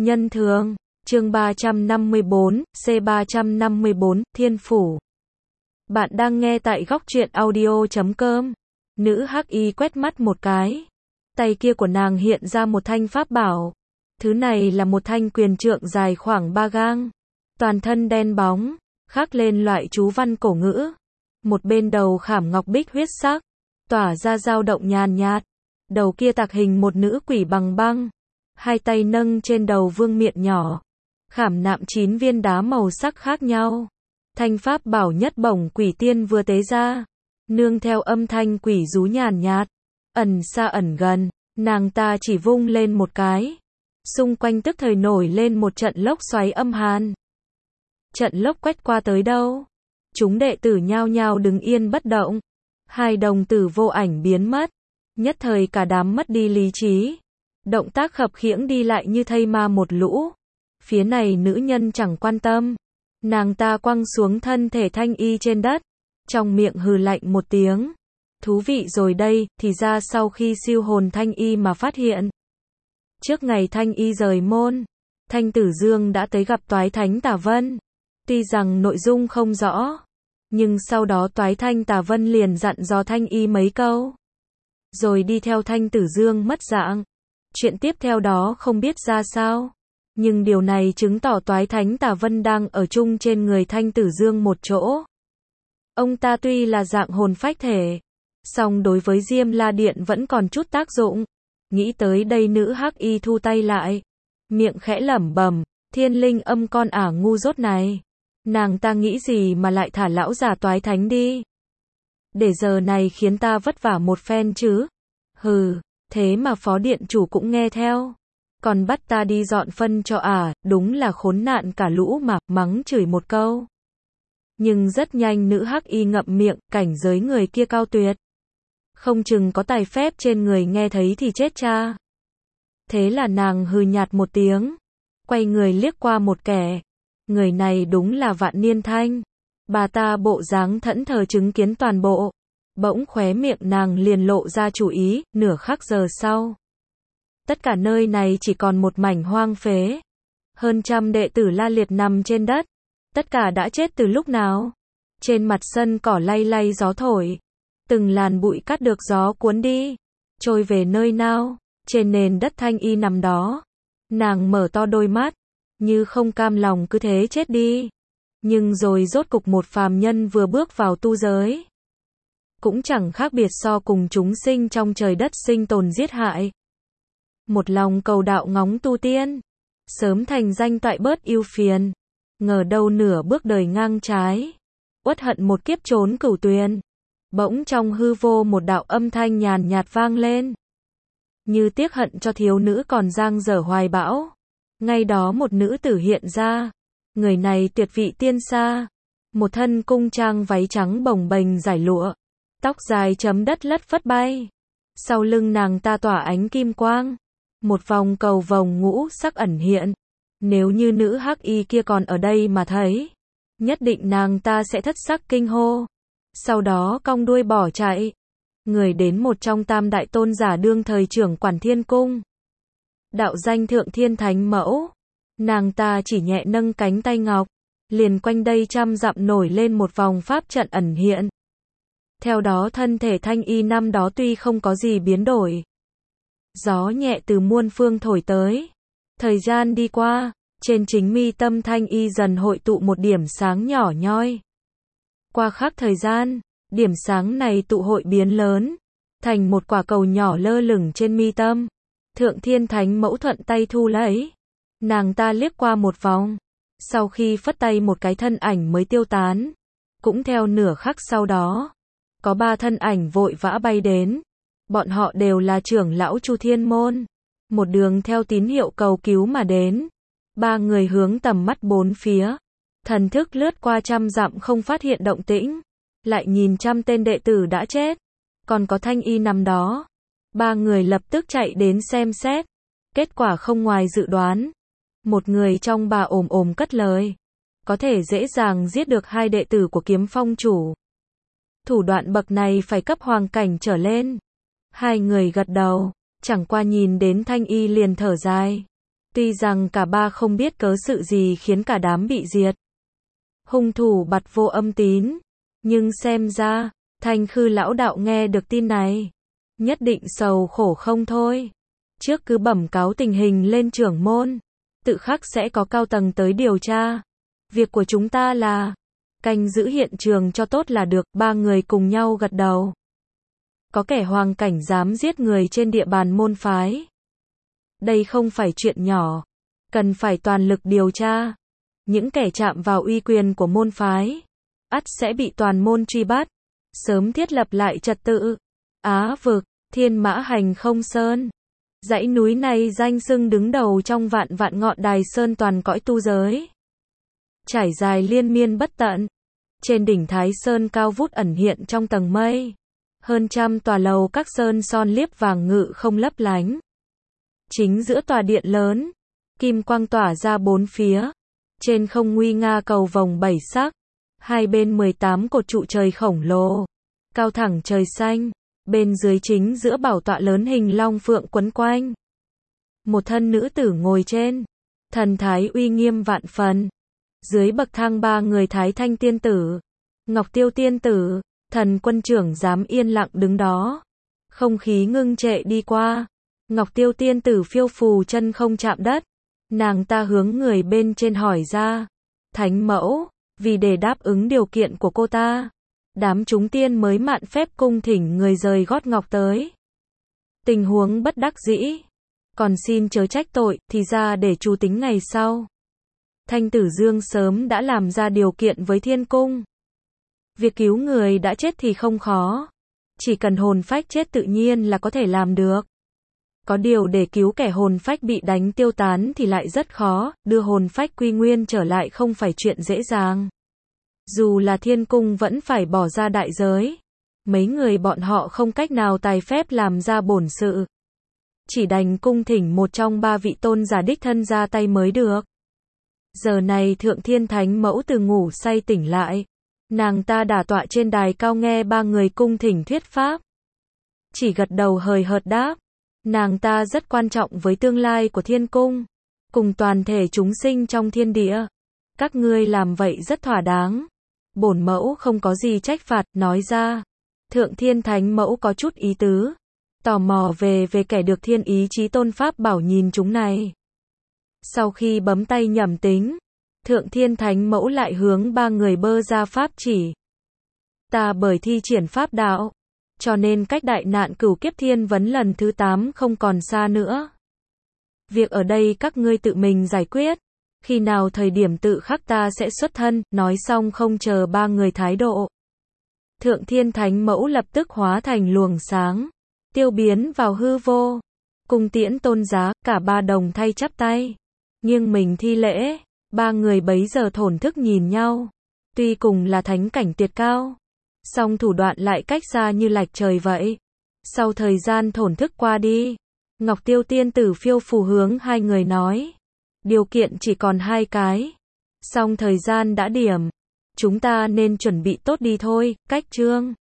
Nhân thường, chương 354, C354, Thiên Phủ. Bạn đang nghe tại góc truyện audio.com. Nữ hắc y quét mắt một cái. Tay kia của nàng hiện ra một thanh pháp bảo. Thứ này là một thanh quyền trượng dài khoảng 3 gang. Toàn thân đen bóng, khắc lên loại chú văn cổ ngữ. Một bên đầu khảm ngọc bích huyết sắc, tỏa ra dao động nhàn nhạt. Đầu kia tạc hình một nữ quỷ bằng băng. Hai tay nâng trên đầu vương miện nhỏ, khảm nạm 9 viên đá màu sắc khác nhau. Thanh pháp bảo nhất bổng quỷ tiên vừa tế ra, nương theo âm thanh quỷ rú nhàn nhạt, ẩn xa ẩn gần, nàng ta chỉ vung lên một cái. Xung quanh tức thời nổi lên một trận lốc xoáy âm hàn. Trận lốc quét qua tới đâu, chúng đệ tử nhao nhao đứng yên bất động. Hai đồng tử vô ảnh biến mất, nhất thời cả đám mất đi lý trí. Động tác khập khiễng đi lại như thây ma một lũ. Phía này nữ nhân chẳng quan tâm. Nàng ta quăng xuống thân thể Thanh Y trên đất, trong miệng hừ lạnh một tiếng. Thú vị rồi đây, thì ra sau khi siêu hồn Thanh Y mà phát hiện. Trước ngày Thanh Y rời môn, Thanh Tử Dương đã tới gặp Toái Thánh Tà Vân. Tuy rằng nội dung không rõ, nhưng sau đó Toái Thanh Tà Vân liền dặn dò Thanh Y mấy câu. Rồi đi theo Thanh Tử Dương mất dạng. Chuyện tiếp theo đó không biết ra sao, nhưng điều này chứng tỏ Toái Thánh Tà Vân đang ở chung trên người Thanh Tử Dương một chỗ. Ông ta tuy là dạng hồn phách thể, song đối với Diêm La Điện vẫn còn chút tác dụng. Nghĩ tới đây nữ hắc y thu tay lại, miệng khẽ lẩm bẩm, Thiên Linh Âm con ả ngu dốt này. Nàng ta nghĩ gì mà lại thả lão già Toái Thánh đi. Để giờ này khiến ta vất vả một phen chứ. Hừ. Thế mà phó điện chủ cũng nghe theo, còn bắt ta đi dọn phân cho đúng là khốn nạn cả lũ mà, mắng chửi một câu. Nhưng rất nhanh nữ hắc y ngậm miệng, cảnh giới người kia cao tuyệt. Không chừng có tài phép trên người, nghe thấy thì chết cha. Thế là nàng hừ nhạt một tiếng, quay người liếc qua một kẻ. Người này đúng là Vạn Niên Thanh. Bà ta bộ dáng thẫn thờ chứng kiến toàn bộ. Bỗng khóe miệng nàng liền lộ ra chủ ý, nửa khắc giờ sau. Tất cả nơi này chỉ còn một mảnh hoang phế. Hơn trăm đệ tử la liệt nằm trên đất. Tất cả đã chết từ lúc nào? Trên mặt sân cỏ lay lay gió thổi. Từng làn bụi cát được gió cuốn đi. Trôi về nơi nào? Trên nền đất Thanh Y nằm đó. Nàng mở to đôi mắt, như không cam lòng cứ thế chết đi. Nhưng rồi rốt cục một phàm nhân vừa bước vào tu giới. Cũng chẳng khác biệt so cùng chúng sinh trong trời đất sinh tồn giết hại. Một lòng cầu đạo ngóng tu tiên, sớm thành danh toại bớt ưu phiền. Ngờ đâu nửa bước đời ngang trái, uất hận một kiếp trốn cửu tuyền. Bỗng trong hư vô một đạo âm thanh nhàn nhạt vang lên. Như tiếc hận cho thiếu nữ còn dang dở hoài bão. Ngay đó một nữ tử hiện ra. Người này tuyệt vị tiên xa. Một thân cung trang váy trắng bồng bềnh giải lụa. Tóc dài chấm đất lất phất bay. Sau lưng nàng ta tỏa ánh kim quang. Một vòng cầu vồng ngũ sắc ẩn hiện. Nếu như nữ hắc y kia còn ở đây mà thấy, nhất định nàng ta sẽ thất sắc kinh hô. Sau đó cong đuôi bỏ chạy. Người đến một trong tam đại tôn giả đương thời trưởng quản thiên cung. Đạo danh Thượng Thiên Thánh Mẫu. Nàng ta chỉ nhẹ nâng cánh tay ngọc. Liền quanh đây trăm dặm nổi lên một vòng pháp trận ẩn hiện. Theo đó thân thể Thanh Y năm đó tuy không có gì biến đổi. Gió nhẹ từ muôn phương thổi tới. Thời gian đi qua, trên chính mi tâm Thanh Y dần hội tụ một điểm sáng nhỏ nhoi. Qua khắc thời gian, điểm sáng này tụ hội biến lớn, thành một quả cầu nhỏ lơ lửng trên mi tâm. Thượng Thiên Thánh Mẫu thuận tay thu lấy. Nàng ta liếc qua một vòng. Sau khi phất tay một cái thân ảnh mới tiêu tán. Cũng theo nửa khắc sau đó, có 3 thân ảnh vội vã bay đến. Bọn họ đều là trưởng lão Chu Thiên Môn. Một đường theo tín hiệu cầu cứu mà đến. 3 người hướng tầm mắt bốn phía. Thần thức lướt qua trăm dặm không phát hiện động tĩnh. Lại nhìn trăm tên đệ tử đã chết. Còn có Thanh Y nằm đó. 3 người lập tức chạy đến xem xét. Kết quả không ngoài dự đoán. Một người trong bà ồm cất lời. Có thể dễ dàng giết được 2 đệ tử của Kiếm Phong chủ. Thủ đoạn bậc này phải cấp hoàng cảnh trở lên. 2 người gật đầu, chẳng qua nhìn đến Thanh Y liền thở dài. Tuy rằng cả ba không biết cớ sự gì khiến cả đám bị diệt. Hung thủ bặt vô âm tín. Nhưng xem ra, Thanh Khư lão đạo nghe được tin này. Nhất định sầu khổ không thôi. Trước cứ bẩm cáo tình hình lên trưởng môn. Tự khắc sẽ có cao tầng tới điều tra. Việc của chúng ta là canh giữ hiện trường cho tốt là được. Ba người cùng nhau gật đầu. Có kẻ hoang cảnh dám giết người trên địa bàn môn phái. Đây không phải chuyện nhỏ. Cần phải toàn lực điều tra. Những kẻ chạm vào uy quyền của môn phái, ắt sẽ bị toàn môn truy bắt. Sớm thiết lập lại trật tự. Á vực, Thiên Mã Hành Không Sơn. Dãy núi này danh xưng đứng đầu trong vạn vạn ngọn đài sơn toàn cõi tu giới. Trải dài liên miên bất tận. Trên đỉnh Thái Sơn cao vút ẩn hiện trong tầng mây. Hơn trăm tòa lầu các sơn son liếp vàng ngự không lấp lánh. Chính giữa tòa điện lớn, kim quang tỏa ra bốn phía. Trên không nguy nga cầu vồng bảy sắc. Hai bên 18 cột trụ trời khổng lồ. Cao thẳng trời xanh. Bên dưới chính giữa bảo tọa lớn hình long phượng quấn quanh. Một thân nữ tử ngồi trên. Thần thái uy nghiêm vạn phần. Dưới bậc thang ba người Thái Thanh tiên tử, Ngọc Tiêu tiên tử, Thần quân trưởng dám yên lặng đứng đó. Không khí ngưng trệ đi qua. Ngọc Tiêu tiên tử phiêu phù chân không chạm đất. Nàng ta hướng người bên trên hỏi ra. Thánh mẫu, vì để đáp ứng điều kiện của cô ta, đám chúng tiên mới mạn phép cung thỉnh người rời gót ngọc tới. Tình huống bất đắc dĩ. Còn xin chớ trách tội, thì ra để chu tính ngày sau. Thanh Tử Dương sớm đã làm ra điều kiện với thiên cung. Việc cứu người đã chết thì không khó. Chỉ cần hồn phách chết tự nhiên là có thể làm được. Có điều để cứu kẻ hồn phách bị đánh tiêu tán thì lại rất khó, đưa hồn phách quy nguyên trở lại không phải chuyện dễ dàng. Dù là thiên cung vẫn phải bỏ ra đại giới. Mấy người bọn họ không cách nào tài phép làm ra bổn sự. Chỉ đành cung thỉnh một trong ba vị tôn giả đích thân ra tay mới được. Giờ này Thượng Thiên Thánh Mẫu từ ngủ say tỉnh lại. Nàng ta đả tọa trên đài cao nghe ba người cung thỉnh thuyết pháp. Chỉ gật đầu hời hợt đáp. Nàng ta rất quan trọng với tương lai của thiên cung. Cùng toàn thể chúng sinh trong thiên địa. Các ngươi làm vậy rất thỏa đáng. Bổn mẫu không có gì trách phạt, nói ra. Thượng Thiên Thánh Mẫu có chút ý tứ. Tò mò về kẻ được thiên ý chí tôn pháp bảo nhìn chúng này. Sau khi bấm tay nhẩm tính, Thượng Thiên Thánh Mẫu lại hướng ba người bơ ra pháp chỉ. Ta bởi thi triển pháp đạo, cho nên cách đại nạn cửu kiếp thiên vấn lần thứ 8 không còn xa nữa. Việc ở đây các ngươi tự mình giải quyết. Khi nào thời điểm tự khắc ta sẽ xuất thân, nói xong không chờ ba người thái độ. Thượng Thiên Thánh Mẫu lập tức hóa thành luồng sáng, tiêu biến vào hư vô. Cung tiễn tôn giá, cả ba đồng thay chắp tay. Nghiêng mình thi lễ, ba người bấy giờ thổn thức nhìn nhau. Tuy cùng là thánh cảnh tuyệt cao, song thủ đoạn lại cách xa như lạch trời vậy. Sau thời gian thổn thức qua đi, Ngọc Tiêu tiên tử phiêu phù hướng hai người nói. Điều kiện chỉ còn 2 cái. Song thời gian đã điểm. Chúng ta nên chuẩn bị tốt đi thôi, cách chương.